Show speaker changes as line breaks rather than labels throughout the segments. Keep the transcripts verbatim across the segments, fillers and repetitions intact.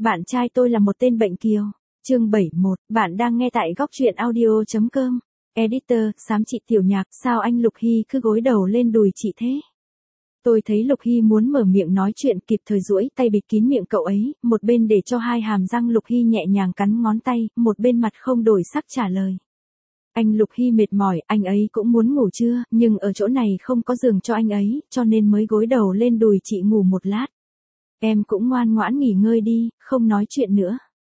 bạn trai tôi là một tên bệnh kiều. Chương bảy mươi mốt, bạn đang nghe tại góc truyện audio chấm com. Editor, xám chị Tiểu Nhạc, sao anh Lục Hy cứ gối đầu lên đùi chị thế? Tôi thấy Lục Hy muốn mở miệng nói chuyện, kịp thời duỗi tay bịt kín miệng cậu ấy, một bên để cho hai hàm răng Lục Hy nhẹ nhàng cắn ngón tay, một bên mặt không đổi sắc trả lời. Anh Lục Hy mệt mỏi, anh ấy cũng muốn ngủ trưa, nhưng ở chỗ này không có giường cho anh ấy, cho nên mới gối đầu lên đùi chị ngủ một lát. Em cũng ngoan ngoãn nghỉ ngơi đi, không nói chuyện nữa.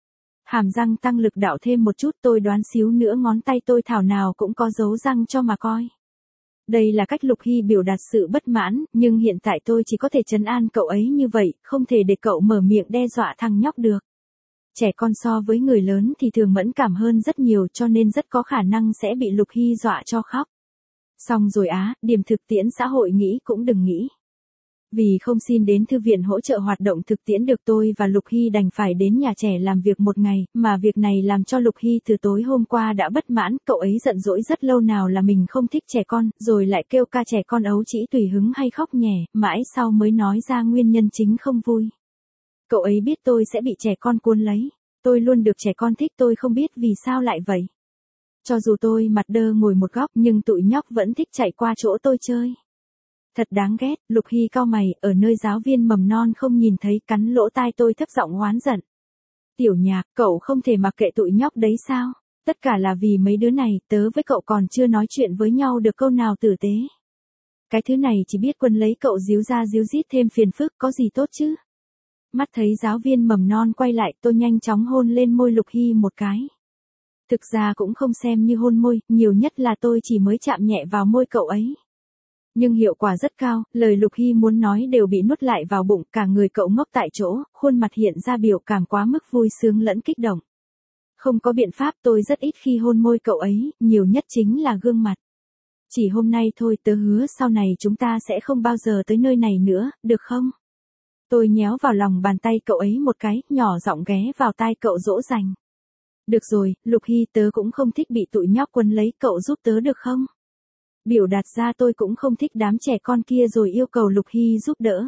Hàm răng tăng lực đạo thêm một chút, tôi đoán xíu nữa ngón tay tôi thảo nào cũng có dấu răng cho mà coi. Đây là cách Lục Hy biểu đạt sự bất mãn, nhưng hiện tại tôi chỉ có thể trấn an cậu ấy như vậy, không thể để cậu mở miệng đe dọa thằng nhóc được. Trẻ con so với người lớn thì thường mẫn cảm hơn rất nhiều, cho nên rất có khả năng sẽ bị Lục Hy dọa cho khóc. Xong rồi á, điểm thực tiễn xã hội nghĩ cũng đừng nghĩ. Vì không xin đến thư viện hỗ trợ hoạt động thực tiễn được, tôi và Lục Hy đành phải đến nhà trẻ làm việc một ngày, mà việc này làm cho Lục Hy từ tối hôm qua đã bất mãn, cậu ấy giận dỗi rất lâu, nào là mình không thích trẻ con, rồi lại kêu ca trẻ con ấu trĩ tùy hứng hay khóc nhè, mãi sau mới nói ra nguyên nhân chính không vui. Cậu ấy biết tôi sẽ bị trẻ con cuốn lấy, tôi luôn được trẻ con thích, tôi không biết vì sao lại vậy. Cho dù tôi mặt đơ ngồi một góc nhưng tụi nhóc vẫn thích chạy qua chỗ tôi chơi. Thật đáng ghét. Lục Hy cau mày, ở nơi giáo viên mầm non không nhìn thấy, cắn lỗ tai tôi thấp giọng oán giận. Tiểu Nhạc, cậu không thể mặc kệ tụi nhóc đấy sao? Tất cả là vì mấy đứa này, tớ với cậu còn chưa nói chuyện với nhau được câu nào tử tế. Cái thứ này chỉ biết quân lấy cậu díu ra díu dít thêm phiền phức, có gì tốt chứ? Mắt thấy giáo viên mầm non quay lại, tôi nhanh chóng hôn lên môi Lục Hy một cái. Thực ra cũng không xem như hôn môi, nhiều nhất là tôi chỉ mới chạm nhẹ vào môi cậu ấy. Nhưng hiệu quả rất cao, lời Lục Hy muốn nói đều bị nuốt lại vào bụng, cả người cậu ngốc tại chỗ, khuôn mặt hiện ra biểu cảm quá mức vui sướng lẫn kích động. Không có biện pháp, tôi rất ít khi hôn môi cậu ấy, nhiều nhất chính là gương mặt. Chỉ hôm nay thôi, tớ hứa sau này chúng ta sẽ không bao giờ tới nơi này nữa, được không? Tôi nhéo vào lòng bàn tay cậu ấy một cái, nhỏ giọng ghé vào tai cậu dỗ dành. Được rồi, Lục Hy, tớ cũng không thích bị tụi nhóc quấn lấy, cậu giúp tớ được không? Biểu đạt ra tôi cũng không thích đám trẻ con kia, rồi yêu cầu Lục Hy giúp đỡ.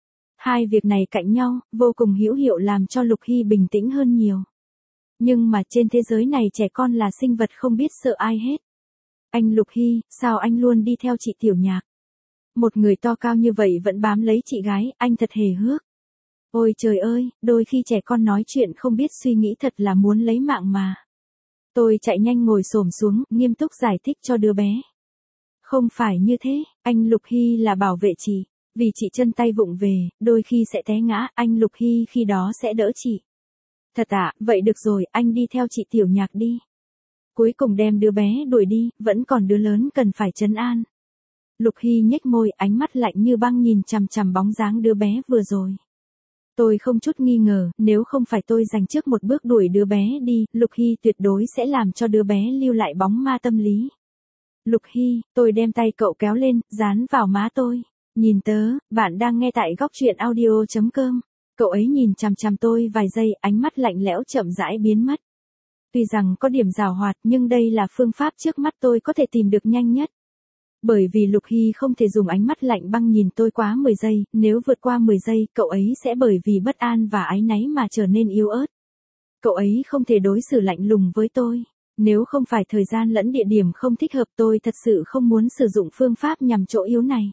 Hai việc này cạnh nhau, vô cùng hữu hiệu, làm cho Lục Hy bình tĩnh hơn nhiều. Nhưng mà trên thế giới này trẻ con là sinh vật không biết sợ ai hết. Anh Lục Hy, sao anh luôn đi theo chị Tiểu Nhạc? Một người to cao như vậy vẫn bám lấy chị gái, anh thật hề hước. Ôi trời ơi, đôi khi trẻ con nói chuyện không biết suy nghĩ, thật là muốn lấy mạng mà. Tôi chạy nhanh ngồi xổm xuống, nghiêm túc giải thích cho đứa bé. Không phải như thế, anh Lục Hy là bảo vệ chị. Vì chị chân tay vụng về, đôi khi sẽ té ngã, anh Lục Hy khi đó sẽ đỡ chị. Thật ạ, à, vậy được rồi, anh đi theo chị Tiểu Nhạc đi. Cuối cùng đem đứa bé đuổi đi, vẫn còn đứa lớn cần phải trấn an. Lục Hy nhếch môi, ánh mắt lạnh như băng nhìn chằm chằm bóng dáng đứa bé vừa rồi. Tôi không chút nghi ngờ, nếu không phải tôi dành trước một bước đuổi đứa bé đi, Lục Hy tuyệt đối sẽ làm cho đứa bé lưu lại bóng ma tâm lý. Lục Hy, tôi đem tay cậu kéo lên, dán vào má tôi. Nhìn tớ, bạn đang nghe tại góc truyện audio chấm com. Cậu ấy nhìn chằm chằm tôi vài giây, ánh mắt lạnh lẽo chậm rãi biến mất. Tuy rằng có điểm giảo hoạt, nhưng đây là phương pháp trước mắt tôi có thể tìm được nhanh nhất. Bởi vì Lục Hy không thể dùng ánh mắt lạnh băng nhìn tôi quá mười giây, nếu vượt qua mười giây, cậu ấy sẽ bởi vì bất an và áy náy mà trở nên yếu ớt. Cậu ấy không thể đối xử lạnh lùng với tôi. Nếu không phải thời gian lẫn địa điểm không thích hợp, tôi thật sự không muốn sử dụng phương pháp nhằm chỗ yếu này.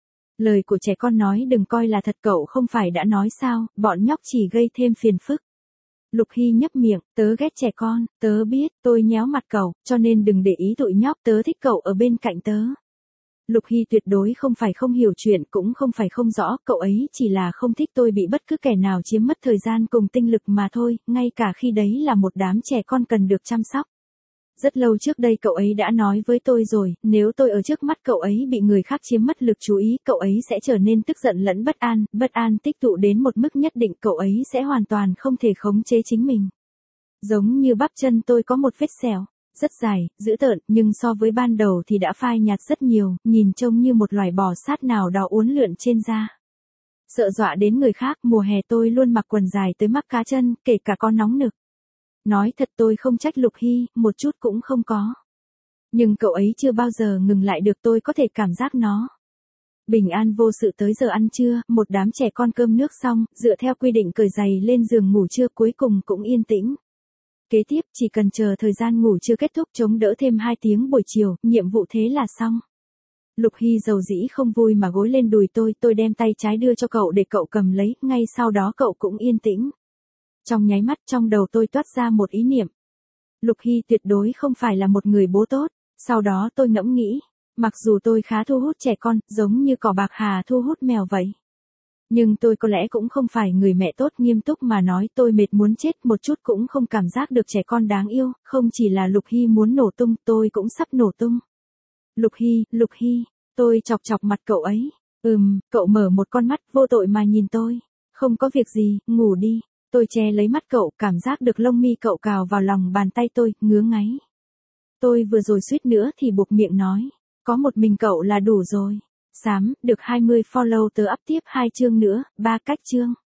Lời của trẻ con nói đừng coi là thật, cậu không phải đã nói sao, bọn nhóc chỉ gây thêm phiền phức. Lục Hy nhấp miệng, tớ ghét trẻ con, tớ biết, tôi nhéo mặt cậu, cho nên đừng để ý tụi nhóc, tớ thích cậu ở bên cạnh tớ. Lục Hy tuyệt đối không phải không hiểu chuyện, cũng không phải không rõ, cậu ấy chỉ là không thích tôi bị bất cứ kẻ nào chiếm mất thời gian cùng tinh lực mà thôi, ngay cả khi đấy là một đám trẻ con cần được chăm sóc. Rất lâu trước đây cậu ấy đã nói với tôi rồi, nếu tôi ở trước mắt cậu ấy bị người khác chiếm mất lực chú ý, cậu ấy sẽ trở nên tức giận lẫn bất an, bất an tích tụ đến một mức nhất định, cậu ấy sẽ hoàn toàn không thể khống chế chính mình. Giống như bắp chân tôi có một vết sẹo, rất dài, dữ tợn, nhưng so với ban đầu thì đã phai nhạt rất nhiều, nhìn trông như một loài bò sát nào đó uốn lượn trên da. Sợ dọa đến người khác, mùa hè tôi luôn mặc quần dài tới mắt cá chân, kể cả có nóng nực. Nói thật tôi không trách Lục Hy, một chút cũng không có. Nhưng cậu ấy chưa bao giờ ngừng lại được, tôi có thể cảm giác nó. Bình an vô sự tới giờ ăn trưa, một đám trẻ con cơm nước xong, dựa theo quy định cởi giày lên giường ngủ trưa cuối cùng cũng yên tĩnh. Kế tiếp, chỉ cần chờ thời gian ngủ trưa kết thúc chống đỡ thêm hai tiếng buổi chiều, nhiệm vụ thế là xong. Lục Hy dầu dĩ không vui mà gối lên đùi tôi, tôi đem tay trái đưa cho cậu để cậu cầm lấy, ngay sau đó cậu cũng yên tĩnh. Trong nháy mắt trong đầu tôi toát ra một ý niệm. Lục Hy tuyệt đối không phải là một người bố tốt, sau đó tôi ngẫm nghĩ, mặc dù tôi khá thu hút trẻ con, giống như cỏ bạc hà thu hút mèo vậy. Nhưng tôi có lẽ cũng không phải người mẹ tốt, nghiêm túc mà nói tôi mệt muốn chết, một chút cũng không cảm giác được trẻ con đáng yêu, không chỉ là Lục Hy muốn nổ tung, tôi cũng sắp nổ tung. Lục Hy, Lục Hy, tôi chọc chọc mặt cậu ấy. Ừm, cậu mở một con mắt vô tội mà nhìn tôi. Không có việc gì, ngủ đi. Tôi che lấy mắt cậu, cảm giác được lông mi cậu cào vào lòng bàn tay tôi, ngứa ngáy. Tôi vừa rồi suýt nữa thì buộc miệng nói, có một mình cậu là đủ rồi. Xám, được hai mươi follow tớ up tiếp hai chương nữa, ba cách chương.